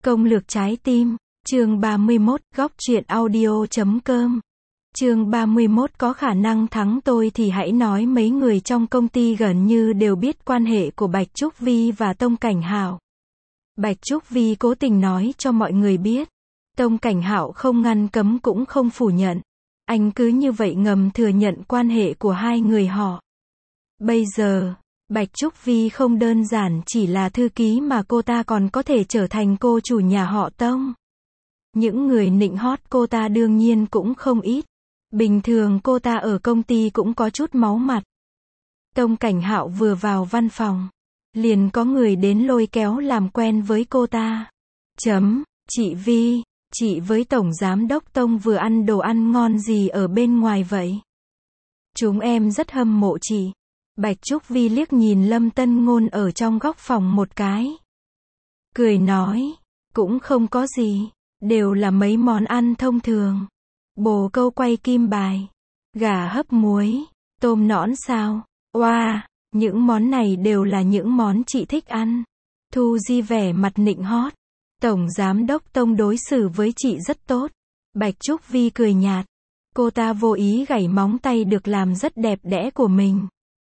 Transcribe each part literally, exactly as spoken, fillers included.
Công lược trái tim, chương ba mươi mốt, góc truyện audio chấm com. Chương ba mươi mốt, có khả năng thắng tôi thì hãy nói. Mấy người trong công ty gần như đều biết quan hệ của Bạch Trúc Vi và Tông Cảnh Hạo. Bạch Trúc Vi cố tình nói cho mọi người biết. Tông Cảnh Hạo không ngăn cấm cũng không phủ nhận. Anh cứ như vậy ngầm thừa nhận quan hệ của hai người họ. Bây giờ, Bạch Trúc Vi không đơn giản chỉ là thư ký mà cô ta còn có thể trở thành cô chủ nhà họ Tông. Những người nịnh hót cô ta đương nhiên cũng không ít. Bình thường cô ta ở công ty cũng có chút máu mặt. Tông Cảnh Hạo vừa vào văn phòng, liền có người đến lôi kéo làm quen với cô ta. Chấm, chị Vi, chị với Tổng Giám đốc Tông vừa ăn đồ ăn ngon gì ở bên ngoài vậy? Chúng em rất hâm mộ chị. Bạch Trúc Vi liếc nhìn Lâm Tân Ngôn ở trong góc phòng một cái. Cười nói, cũng không có gì, đều là mấy món ăn thông thường. Bồ câu quay kim bài, gà hấp muối, tôm nõn sao, oa, wow, những món này đều là những món chị thích ăn. Thu Di vẻ mặt nịnh hót. Tổng Giám đốc Tông đối xử với chị rất tốt. Bạch Trúc Vi cười nhạt. Cô ta vô ý gảy móng tay được làm rất đẹp đẽ của mình.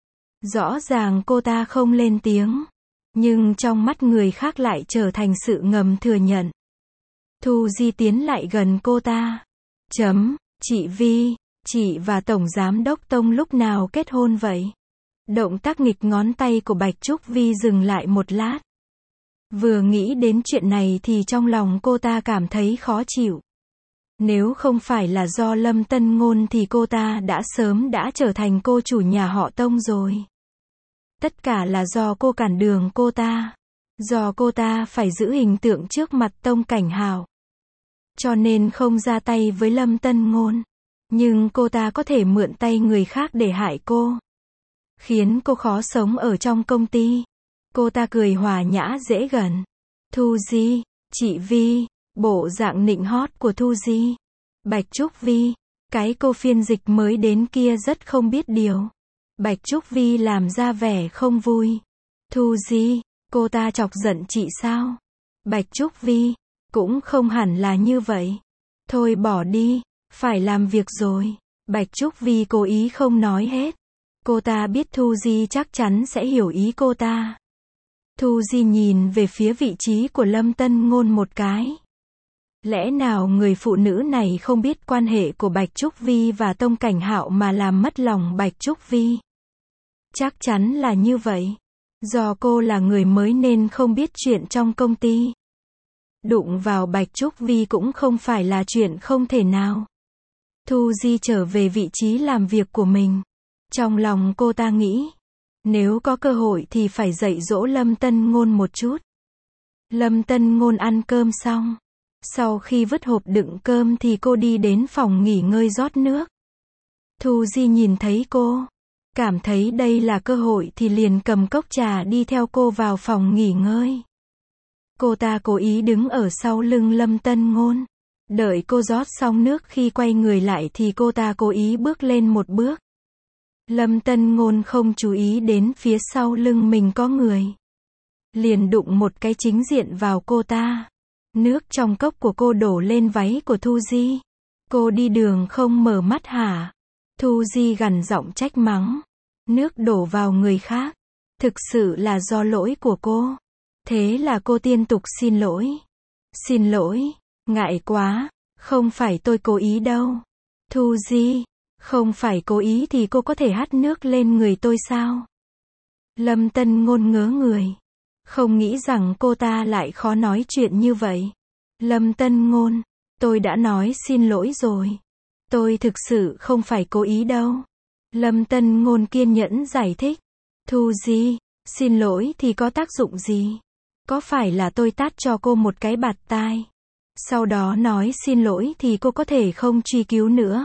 Rõ ràng cô ta không lên tiếng, nhưng trong mắt người khác lại trở thành sự ngầm thừa nhận. Thu Di tiến lại gần cô ta. Chấm, chị Vi, chị và Tổng Giám đốc Tông lúc nào kết hôn vậy? Động tác nghịch ngón tay của Bạch Trúc Vi dừng lại một lát. Vừa nghĩ đến chuyện này thì trong lòng cô ta cảm thấy khó chịu. Nếu không phải là do Lâm Tân Ngôn thì cô ta đã sớm đã trở thành cô chủ nhà họ Tông rồi. Tất cả là do cô cản đường cô ta. Do cô ta phải giữ hình tượng trước mặt Tông Cảnh Hạo. Cho nên không ra tay với Lâm Tân Ngôn. Nhưng cô ta có thể mượn tay người khác để hại cô. Khiến cô khó sống ở trong công ty. Cô ta cười hòa nhã dễ gần. Thu Di, chị Vi, bộ dạng nịnh hót của Thu Di. Bạch Trúc Vi, cái cô phiên dịch mới đến kia rất không biết điều. Bạch Trúc Vi làm ra vẻ không vui. Thu Di, cô ta chọc giận chị sao? Bạch Trúc Vi, cũng không hẳn là như vậy. Thôi bỏ đi, phải làm việc rồi. Bạch Trúc Vi cố ý không nói hết. Cô ta biết Thu Di chắc chắn sẽ hiểu ý cô ta. Thu Di nhìn về phía vị trí của Lâm Tân Ngôn một cái. Lẽ nào người phụ nữ này không biết quan hệ của Bạch Trúc Vi và Tông Cảnh Hạo mà làm mất lòng Bạch Trúc Vi? Chắc chắn là như vậy. Do cô là người mới nên không biết chuyện trong công ty. Đụng vào Bạch Trúc Vi cũng không phải là chuyện không thể nào. Thu Di trở về vị trí làm việc của mình. Trong lòng cô ta nghĩ, nếu có cơ hội thì phải dạy dỗ Lâm Tân Ngôn một chút. Lâm Tân Ngôn ăn cơm xong. Sau khi vứt hộp đựng cơm thì cô đi đến phòng nghỉ ngơi rót nước. Thu Di nhìn thấy cô, cảm thấy đây là cơ hội thì liền cầm cốc trà đi theo cô vào phòng nghỉ ngơi. Cô ta cố ý đứng ở sau lưng Lâm Tân Ngôn. Đợi cô rót xong nước khi quay người lại thì cô ta cố ý bước lên một bước. Lâm Tân Ngôn không chú ý đến phía sau lưng mình có người. Liền đụng một cái chính diện vào cô ta. Nước trong cốc của cô đổ lên váy của Thu Di. Cô đi đường không mở mắt hả? Thu Di gằn giọng trách mắng. Nước đổ vào người khác. Thực sự là do lỗi của cô. Thế là cô liên tục xin lỗi. Xin lỗi, ngại quá, không phải tôi cố ý đâu. Thu Di, không phải cố ý thì cô có thể hắt nước lên người tôi sao? Lâm Tân Ngôn ngớ người. Không nghĩ rằng cô ta lại khó nói chuyện như vậy. Lâm Tân Ngôn, tôi đã nói xin lỗi rồi. Tôi thực sự không phải cố ý đâu. Lâm Tân Ngôn kiên nhẫn giải thích. Thu Di, xin lỗi thì có tác dụng gì? Có phải là tôi tát cho cô một cái bạt tai? Sau đó nói xin lỗi thì cô có thể không truy cứu nữa.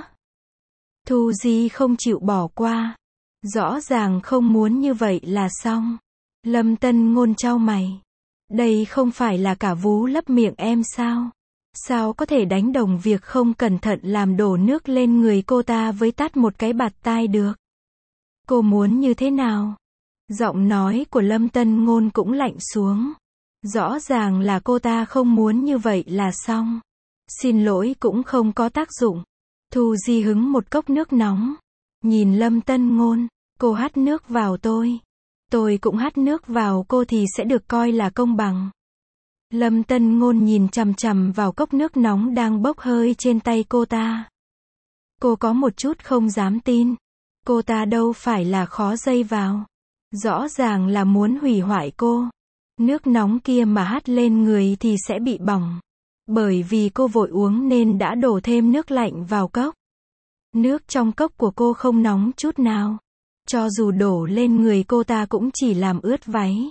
Thu Di không chịu bỏ qua. Rõ ràng không muốn như vậy là xong. Lâm Tân Ngôn chau mày. Đây không phải là cả vú lấp miệng em sao? Sao có thể đánh đồng việc không cẩn thận làm đổ nước lên người cô ta với tát một cái bạt tai được? Cô muốn như thế nào? Giọng nói của Lâm Tân Ngôn cũng lạnh xuống. Rõ ràng là cô ta không muốn như vậy là xong. Xin lỗi cũng không có tác dụng. Thu Di hứng một cốc nước nóng. Nhìn Lâm Tân Ngôn, cô hắt nước vào tôi. Tôi cũng hắt nước vào cô thì sẽ được coi là công bằng. Lâm Tân Ngôn nhìn chằm chằm vào cốc nước nóng đang bốc hơi trên tay cô ta. Cô có một chút không dám tin. Cô ta đâu phải là khó dây vào. Rõ ràng là muốn hủy hoại cô. Nước nóng kia mà hắt lên người thì sẽ bị bỏng. Bởi vì cô vội uống nên đã đổ thêm nước lạnh vào cốc. Nước trong cốc của cô không nóng chút nào. Cho dù đổ lên người cô ta cũng chỉ làm ướt váy.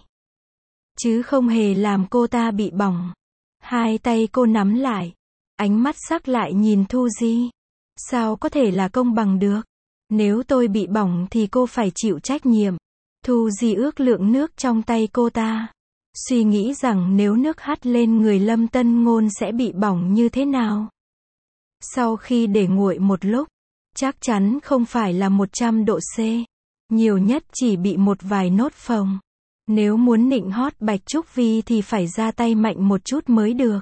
Chứ không hề làm cô ta bị bỏng. Hai tay cô nắm lại. Ánh mắt sắc lại nhìn Thu Di. Sao có thể là công bằng được? Nếu tôi bị bỏng thì cô phải chịu trách nhiệm. Thu Di ước lượng nước trong tay cô ta. Suy nghĩ rằng nếu nước hắt lên người Lâm Tân Ngôn sẽ bị bỏng như thế nào. Sau khi để nguội một lúc, chắc chắn không phải là một trăm độ C. Nhiều nhất chỉ bị một vài nốt phồng. Nếu muốn nịnh hót Bạch Trúc Vi thì phải ra tay mạnh một chút mới được.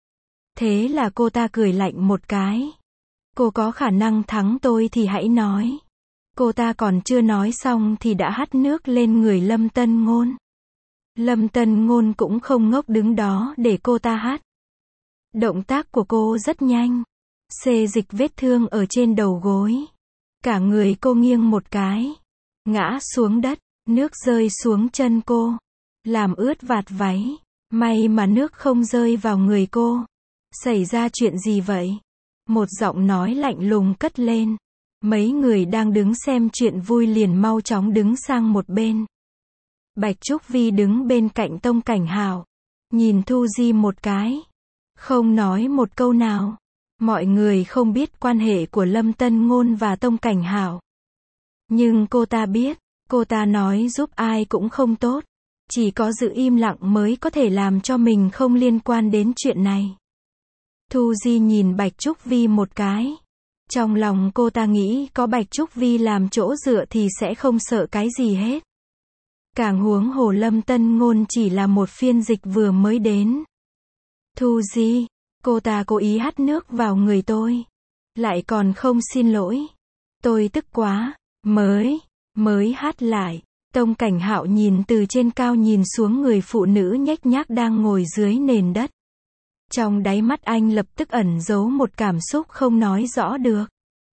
Thế là cô ta cười lạnh một cái. Cô có khả năng thắng tôi thì hãy nói. Cô ta còn chưa nói xong thì đã hắt nước lên người Lâm Tân Ngôn. Lâm Tân Ngôn cũng không ngốc đứng đó để cô ta hắt. Động tác của cô rất nhanh. Xê dịch vết thương ở trên đầu gối. Cả người cô nghiêng một cái. Ngã xuống đất. Nước rơi xuống chân cô. Làm ướt vạt váy. May mà nước không rơi vào người cô. Xảy ra chuyện gì vậy? Một giọng nói lạnh lùng cất lên. Mấy người đang đứng xem chuyện vui liền mau chóng đứng sang một bên. Bạch Trúc Vi đứng bên cạnh Tông Cảnh Hạo. Nhìn Thu Di một cái. Không nói một câu nào. Mọi người không biết quan hệ của Lâm Tân Ngôn và Tông Cảnh Hạo. Nhưng cô ta biết. Cô ta nói giúp ai cũng không tốt. Chỉ có giữ im lặng mới có thể làm cho mình không liên quan đến chuyện này. Thu Di nhìn Bạch Trúc Vi một cái. Trong lòng cô ta nghĩ có Bạch Trúc Vi làm chỗ dựa thì sẽ không sợ cái gì hết. Càng huống hồ Lâm Tân Ngôn chỉ là một phiên dịch vừa mới đến. Thu Di, cô ta cố ý hắt nước vào người tôi. Lại còn không xin lỗi. Tôi tức quá. Mới, mới hắt lại. Tông Cảnh Hạo nhìn từ trên cao nhìn xuống người phụ nữ nhếch nhác đang ngồi dưới nền đất. Trong đáy mắt anh lập tức ẩn giấu một cảm xúc không nói rõ được.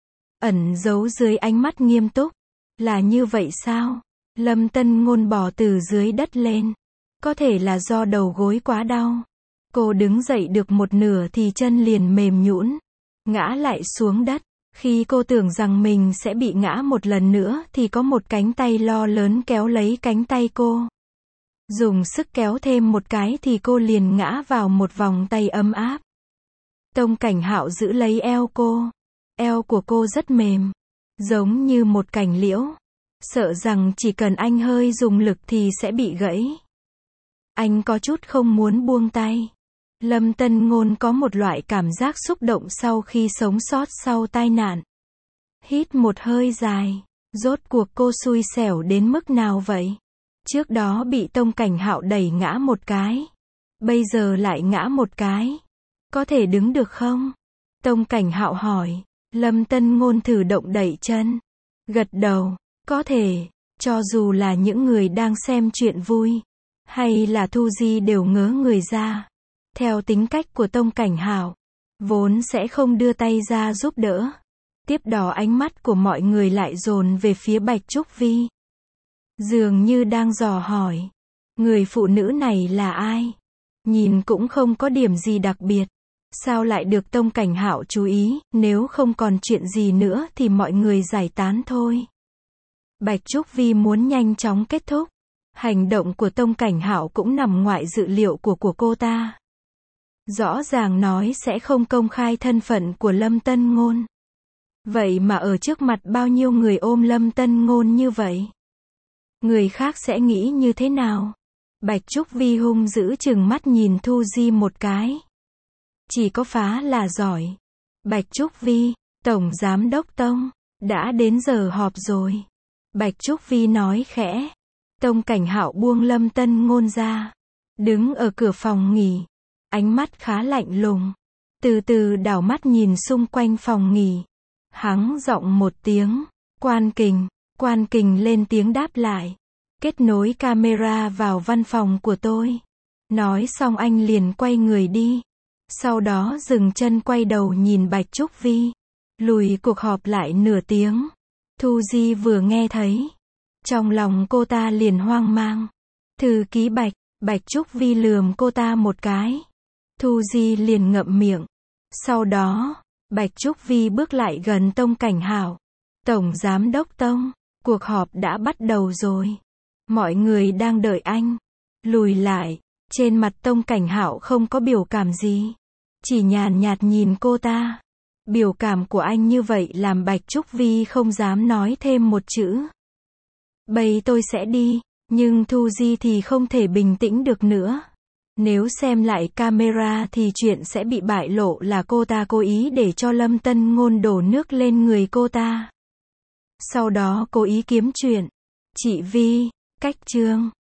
Ẩn giấu dưới ánh mắt nghiêm túc. Là như vậy sao? Lâm Tân Ngôn bò từ dưới đất lên. Có thể là do đầu gối quá đau. Cô đứng dậy được một nửa thì chân liền mềm nhũn, ngã lại xuống đất. Khi cô tưởng rằng mình sẽ bị ngã một lần nữa thì có một cánh tay lo lớn kéo lấy cánh tay cô. Dùng sức kéo thêm một cái thì cô liền ngã vào một vòng tay ấm áp. Tông Cảnh Hạo giữ lấy eo cô. Eo của cô rất mềm, giống như một cành liễu. Sợ rằng chỉ cần anh hơi dùng lực thì sẽ bị gãy. Anh có chút không muốn buông tay. Lâm Tân Ngôn có một loại cảm giác xúc động sau khi sống sót sau tai nạn. Hít một hơi dài. Rốt cuộc cô xui xẻo đến mức nào vậy? Trước đó bị Tông Cảnh Hạo đẩy ngã một cái. Bây giờ lại ngã một cái. Có thể đứng được không? Tông Cảnh Hạo hỏi. Lâm Tân Ngôn thử động đẩy chân. Gật đầu. Có thể. Cho dù là những người đang xem chuyện vui. Hay là Thu Di đều ngớ người ra. Theo tính cách của Tông Cảnh Hạo. Vốn sẽ không đưa tay ra giúp đỡ. Tiếp đó ánh mắt của mọi người lại dồn về phía Bạch Trúc Vi. Dường như đang dò hỏi. Người phụ nữ này là ai? Nhìn cũng không có điểm gì đặc biệt. Sao lại được Tông Cảnh Hạo chú ý? Nếu không còn chuyện gì nữa thì mọi người giải tán thôi. Bạch Trúc Vi muốn nhanh chóng kết thúc. Hành động của Tông Cảnh Hạo cũng nằm ngoài dự liệu của của cô ta. Rõ ràng nói sẽ không công khai thân phận của Lâm Tân Ngôn. Vậy mà ở trước mặt bao nhiêu người ôm Lâm Tân Ngôn như vậy? Người khác sẽ nghĩ như thế nào? Bạch Trúc Vi hung dữ chừng mắt nhìn Thu Di một cái. Chỉ có phá là giỏi. Bạch Trúc Vi, Tổng Giám Đốc Tông, đã đến giờ họp rồi. Bạch Trúc Vi nói khẽ. Tông Cảnh Hạo buông Lâm Tân Ngôn ra. đứng ở cửa phòng nghỉ, ánh mắt khá lạnh lùng, từ từ đảo mắt nhìn xung quanh phòng nghỉ. Hắng giọng một tiếng, Quan Kình, Quan Kình lên tiếng đáp lại, kết nối camera vào văn phòng của tôi. Nói xong anh liền quay người đi, sau đó dừng chân quay đầu nhìn Bạch Trúc Vi. Lùi cuộc họp lại nửa tiếng. Thu Di vừa nghe thấy, trong lòng cô ta liền hoang mang. Thư ký Bạch, Bạch Trúc Vi lườm cô ta một cái. Thu Di liền ngậm miệng. Sau đó, Bạch Trúc Vi bước lại gần Tông Cảnh Hạo. Tổng Giám đốc Tông, cuộc họp đã bắt đầu rồi. Mọi người đang đợi anh. Lùi lại, trên mặt Tông Cảnh Hạo không có biểu cảm gì. Chỉ nhàn nhạt nhìn cô ta. Biểu cảm của anh như vậy làm Bạch Trúc Vi không dám nói thêm một chữ. Bây tôi sẽ đi, nhưng Thu Di thì không thể bình tĩnh được nữa. Nếu xem lại camera thì chuyện sẽ bị bại lộ là cô ta cố ý để cho Lâm Tân Ngôn đổ nước lên người cô ta. Sau đó cố ý kiếm chuyện. Chị Vi, cách chương.